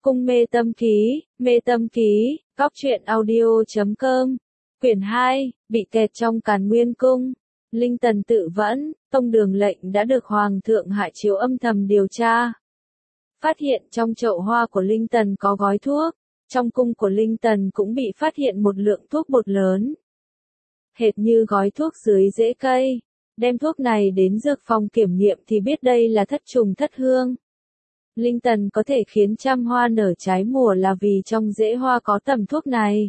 Cung mê tâm ký, góc truyện audio.com, quyển 2, bị kẹt trong Càn Nguyên Cung. Linh Tần tự vẫn, tông đường lệnh đã được Hoàng thượng hạ chiếu âm thầm điều tra. Phát hiện trong chậu hoa của Linh Tần có gói thuốc, trong cung của Linh Tần cũng bị phát hiện một lượng thuốc bột lớn. Hệt như gói thuốc dưới rễ cây, đem thuốc này đến dược phòng kiểm nghiệm thì biết đây là thất trùng thất hương. Linh Tần có thể khiến trăm hoa nở trái mùa là vì trong rễ hoa có tầm thuốc này.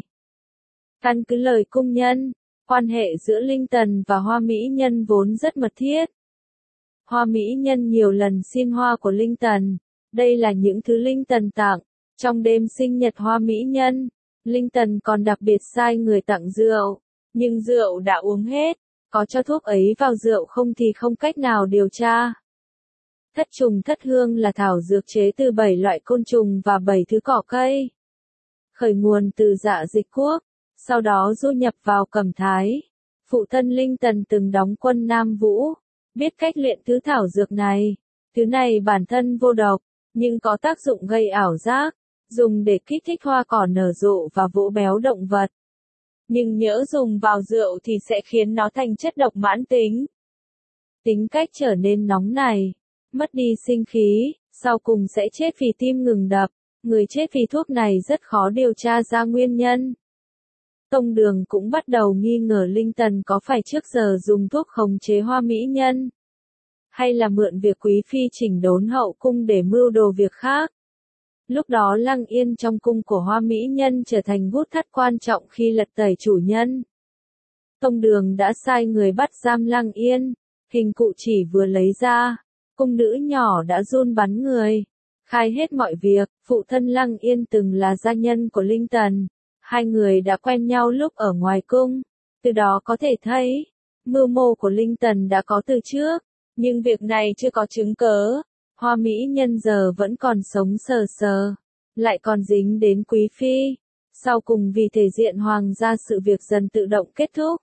Căn cứ lời cung nhân, quan hệ giữa Linh Tần và Hoa Mỹ Nhân vốn rất mật thiết. Hoa Mỹ Nhân nhiều lần xin hoa của Linh Tần, đây là những thứ Linh Tần tặng. Trong đêm sinh nhật Hoa Mỹ Nhân, Linh Tần còn đặc biệt sai người tặng rượu, nhưng rượu đã uống hết, có cho thuốc ấy vào rượu không thì không cách nào điều tra. Thất trùng thất hương là thảo dược chế từ 7 loại côn trùng và 7 thứ cỏ cây. Khởi nguồn từ Dạ Dịch Quốc, sau đó du nhập vào Cẩm Thái. Phụ thân Linh Tần từng đóng quân Nam Vũ, biết cách luyện thứ thảo dược này. Thứ này bản thân vô độc, nhưng có tác dụng gây ảo giác, dùng để kích thích hoa cỏ nở rộ và vỗ béo động vật. Nhưng nhỡ dùng vào rượu thì sẽ khiến nó thành chất độc mãn tính. Tính cách trở nên nóng nảy, mất đi sinh khí, sau cùng sẽ chết vì tim ngừng đập. Người chết vì thuốc này rất khó điều tra ra nguyên nhân. Tông đường cũng bắt đầu nghi ngờ Linh Tần có phải trước giờ dùng thuốc khống chế Hoa Mỹ Nhân, hay là mượn việc quý phi chỉnh đốn hậu cung để mưu đồ việc khác. Lúc đó Lăng Yên trong cung của Hoa Mỹ Nhân trở thành bút thắt quan trọng khi lật tẩy chủ nhân. Tông đường đã sai người bắt giam Lăng Yên, hình cụ chỉ vừa lấy ra, cung nữ nhỏ đã run bắn người. Khai hết mọi việc, phụ thân Lăng Yên từng là gia nhân của Linh Tần, hai người đã quen nhau lúc ở ngoài cung, từ đó có thể thấy, mưu mô của Linh Tần đã có từ trước, nhưng việc này chưa có chứng cớ. Hoa Mỹ Nhân giờ vẫn còn sống sờ sờ, lại còn dính đến quý phi, sau cùng vì thể diện hoàng gia sự việc dần tự động kết thúc.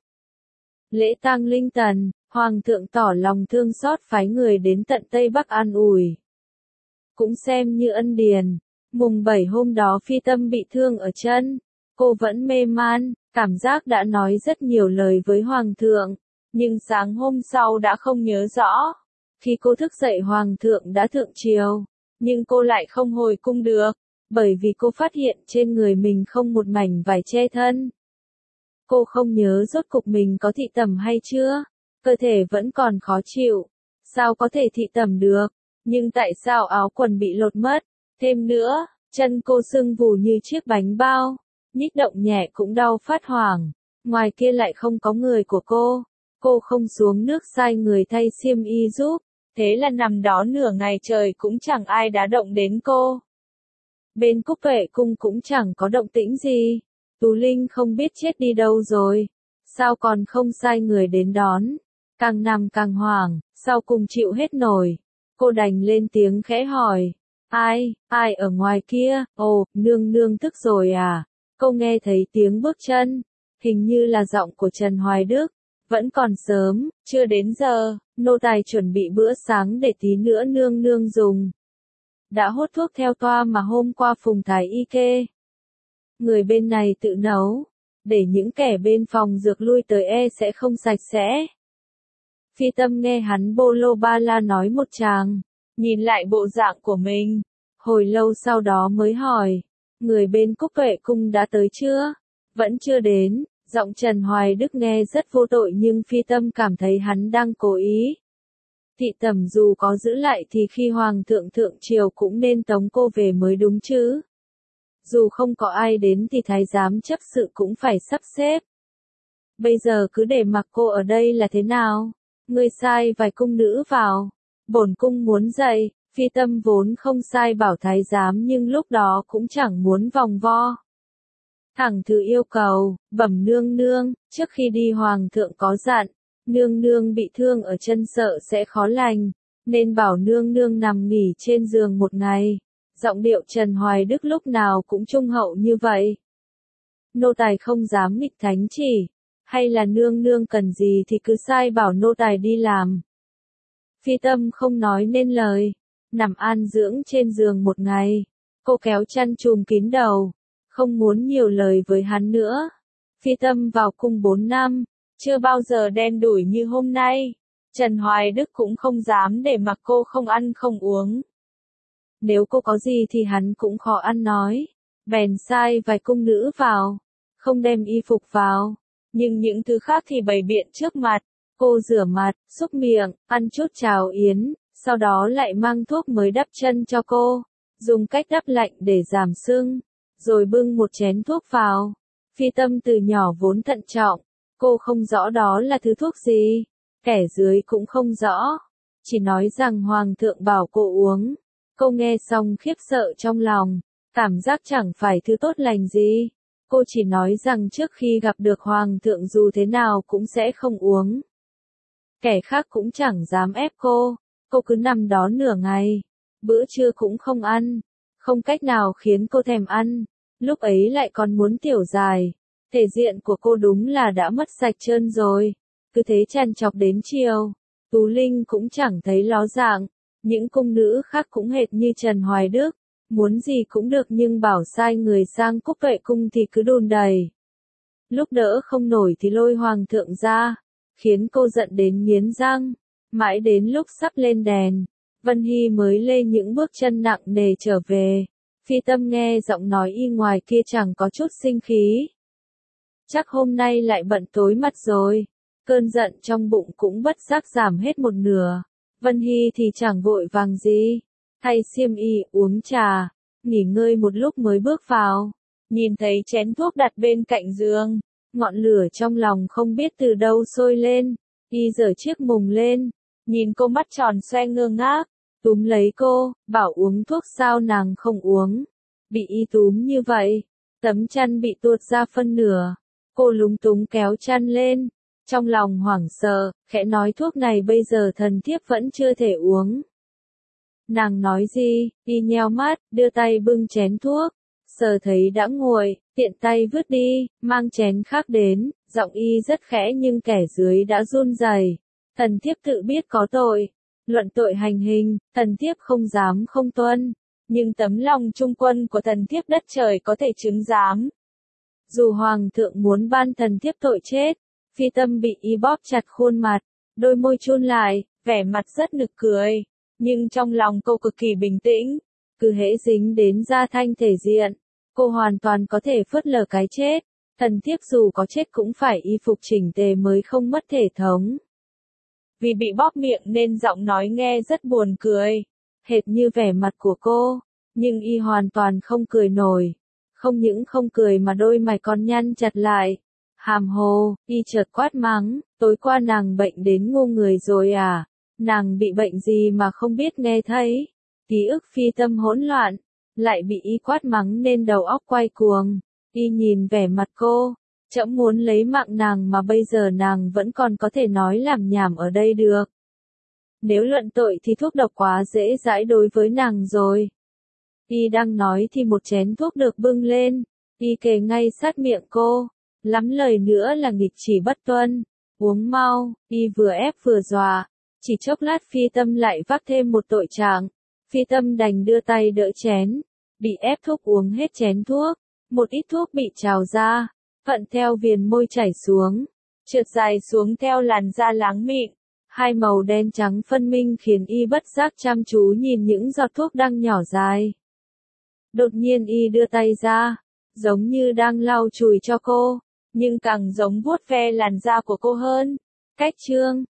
Lễ tang Linh Tần, hoàng thượng tỏ lòng thương xót phái người đến tận Tây Bắc an ủi. Cũng xem như ân điển. Mùng 7 hôm đó Phi Tâm bị thương ở chân, cô vẫn mê man, cảm giác đã nói rất nhiều lời với hoàng thượng, nhưng sáng hôm sau đã không nhớ rõ. Khi cô thức dậy hoàng thượng đã thượng triều, nhưng cô lại không hồi cung được, bởi vì cô phát hiện trên người mình không một mảnh vải che thân. Cô không nhớ rốt cục mình có thị tẩm hay chưa, cơ thể vẫn còn khó chịu, sao có thể thị tẩm được, nhưng tại sao áo quần bị lột mất, thêm nữa, chân cô sưng vù như chiếc bánh bao, nhích động nhẹ cũng đau phát hoảng, ngoài kia lại không có người của cô không xuống nước sai người thay xiêm y giúp. Thế là nằm đó nửa ngày trời cũng chẳng ai đá động đến cô. Bên Cúc Vệ cung cũng chẳng có động tĩnh gì. Tú Linh không biết chết đi đâu rồi. Sao còn không sai người đến đón. Càng nằm càng hoảng, sau cùng chịu hết nổi. Cô đành lên tiếng khẽ hỏi. Ai ở ngoài kia? Ồ, nương nương thức rồi à? Cô nghe thấy tiếng bước chân. Hình như là giọng của Trần Hoài Đức. Vẫn còn sớm, chưa đến giờ, nô tài chuẩn bị bữa sáng để tí nữa nương nương dùng. Đã hốt thuốc theo toa mà hôm qua Phùng Thái Y kê. Người bên này tự nấu, để những kẻ bên phòng dược lui tới sẽ không sạch sẽ. Phi Tâm nghe hắn bô lô ba la nói một tràng, nhìn lại bộ dạng của mình, hồi lâu sau đó mới hỏi, người bên Cúc Vệ cung đã tới chưa? Vẫn chưa đến. Giọng Trần Hoài Đức nghe rất vô tội nhưng Phi Tâm cảm thấy hắn đang cố ý. Thị tẩm dù có giữ lại thì khi hoàng thượng thượng triều cũng nên tống cô về mới đúng chứ. Dù không có ai đến thì thái giám chấp sự cũng phải sắp xếp. Bây giờ cứ để mặc cô ở đây là thế nào? Ngươi sai vài cung nữ vào. Bổn cung muốn dậy. Phi Tâm vốn không sai bảo thái giám nhưng lúc đó cũng chẳng muốn vòng vo. Thẳng thử yêu cầu, bẩm nương nương, trước khi đi hoàng thượng có dặn, nương nương bị thương ở chân sợ sẽ khó lành, nên bảo nương nương nằm nghỉ trên giường một ngày. Giọng điệu Trần Hoài Đức lúc nào cũng trung hậu như vậy. Nô tài không dám nghịch thánh chỉ, hay là nương nương cần gì thì cứ sai bảo nô tài đi làm. Phi Tâm không nói nên lời, nằm an dưỡng trên giường một ngày. Cô kéo chăn trùm kín đầu, không muốn nhiều lời với hắn nữa. Phi Tâm vào cung 4 năm, chưa bao giờ đen đủi như hôm nay. Trần Hoài Đức cũng không dám để mặc cô không ăn không uống. Nếu cô có gì thì hắn cũng khó ăn nói. Bèn sai vài cung nữ vào, không đem y phục vào. Nhưng những thứ khác thì bày biện trước mặt. Cô rửa mặt, xúc miệng, ăn chút cháo yến, sau đó lại mang thuốc mới đắp chân cho cô. Dùng cách đắp lạnh để giảm sưng, rồi bưng một chén thuốc vào. Phi Tâm từ nhỏ vốn thận trọng, cô không rõ đó là thứ thuốc gì. Kẻ dưới cũng không rõ, chỉ nói rằng Hoàng thượng bảo cô uống. Cô nghe xong khiếp sợ trong lòng, cảm giác chẳng phải thứ tốt lành gì. Cô chỉ nói rằng trước khi gặp được Hoàng thượng dù thế nào cũng sẽ không uống. Kẻ khác cũng chẳng dám ép cô cứ nằm đó nửa ngày. Bữa trưa cũng không ăn, không cách nào khiến cô thèm ăn. Lúc ấy lại còn muốn tiểu dài. Thể diện của cô đúng là đã mất sạch trơn rồi. Cứ thế trằn trọc đến chiều. Tú Linh cũng chẳng thấy ló dạng. Những cung nữ khác cũng hệt như Trần Hoài Đức. Muốn gì cũng được nhưng bảo sai người sang Cúc Vệ Cung thì cứ đùn đầy. Lúc đỡ không nổi thì lôi Hoàng thượng ra. Khiến cô giận đến nghiến răng. Mãi đến lúc sắp lên đèn, Vân Hy mới lê những bước chân nặng nề trở về. Phi Tâm nghe giọng nói y ngoài kia chẳng có chút sinh khí. Chắc hôm nay lại bận tối mặt rồi. Cơn giận trong bụng cũng bất giác giảm hết một nửa. Vân Hy thì chẳng vội vàng gì. Thay xiêm y, uống trà, nghỉ ngơi một lúc mới bước vào. Nhìn thấy chén thuốc đặt bên cạnh giường. Ngọn lửa trong lòng không biết từ đâu sôi lên. Y giở chiếc mùng lên. Nhìn cô mắt tròn xoe ngơ ngác. Túm lấy cô, bảo uống thuốc sao nàng không uống. Bị y túm như vậy, tấm chăn bị tuột ra phân nửa. Cô lúng túng kéo chăn lên, trong lòng hoảng sợ, khẽ nói thuốc này bây giờ thần thiếp vẫn chưa thể uống. Nàng nói gì, y nheo mắt, đưa tay bưng chén thuốc, sờ thấy đã nguội, tiện tay vứt đi, mang chén khác đến, giọng y rất khẽ nhưng kẻ dưới đã run rẩy. Thần thiếp tự biết có tội, luận tội hành hình, thần thiếp không dám không tuân, nhưng tấm lòng trung quân của thần thiếp đất trời có thể chứng giám. Dù Hoàng thượng muốn ban thần thiếp tội chết, Phi Tâm bị y bóp chặt khuôn mặt, đôi môi chun lại, vẻ mặt rất nực cười, nhưng trong lòng cô cực kỳ bình tĩnh, cứ hễ dính đến gia thanh thể diện, cô hoàn toàn có thể phớt lờ cái chết, thần thiếp dù có chết cũng phải y phục chỉnh tề mới không mất thể thống. Vì bị bóp miệng nên giọng nói nghe rất buồn cười, hệt như vẻ mặt của cô, nhưng y hoàn toàn không cười nổi. Không những không cười mà đôi mày còn nhăn chặt lại. Hàm hồ, y chợt quát mắng, tối qua nàng bệnh đến ngu người rồi à? Nàng bị bệnh gì mà không biết nghe thấy? Ký ức Phi Tâm hỗn loạn, lại bị y quát mắng nên đầu óc quay cuồng. Y nhìn vẻ mặt cô, trẫm muốn lấy mạng nàng mà bây giờ nàng vẫn còn có thể nói làm nhảm ở đây được. Nếu luận tội thì thuốc độc quá dễ dãi đối với nàng rồi. Y đang nói thì một chén thuốc được bưng lên, y kề ngay sát miệng cô, lắm lời nữa là nghịch chỉ bất tuân, uống mau, y vừa ép vừa dọa, chỉ chốc lát Phi Tâm lại vác thêm một tội trạng, Phi Tâm đành đưa tay đỡ chén, bị ép thuốc uống hết chén thuốc, một ít thuốc bị trào ra, thuận theo viền môi chảy xuống, trượt dài xuống theo làn da láng mịn. Hai màu đen trắng phân minh khiến y bất giác chăm chú nhìn những giọt thuốc đang nhỏ dài. Đột nhiên y đưa tay ra, giống như đang lau chùi cho cô, nhưng càng giống vuốt ve làn da của cô hơn. Cách chương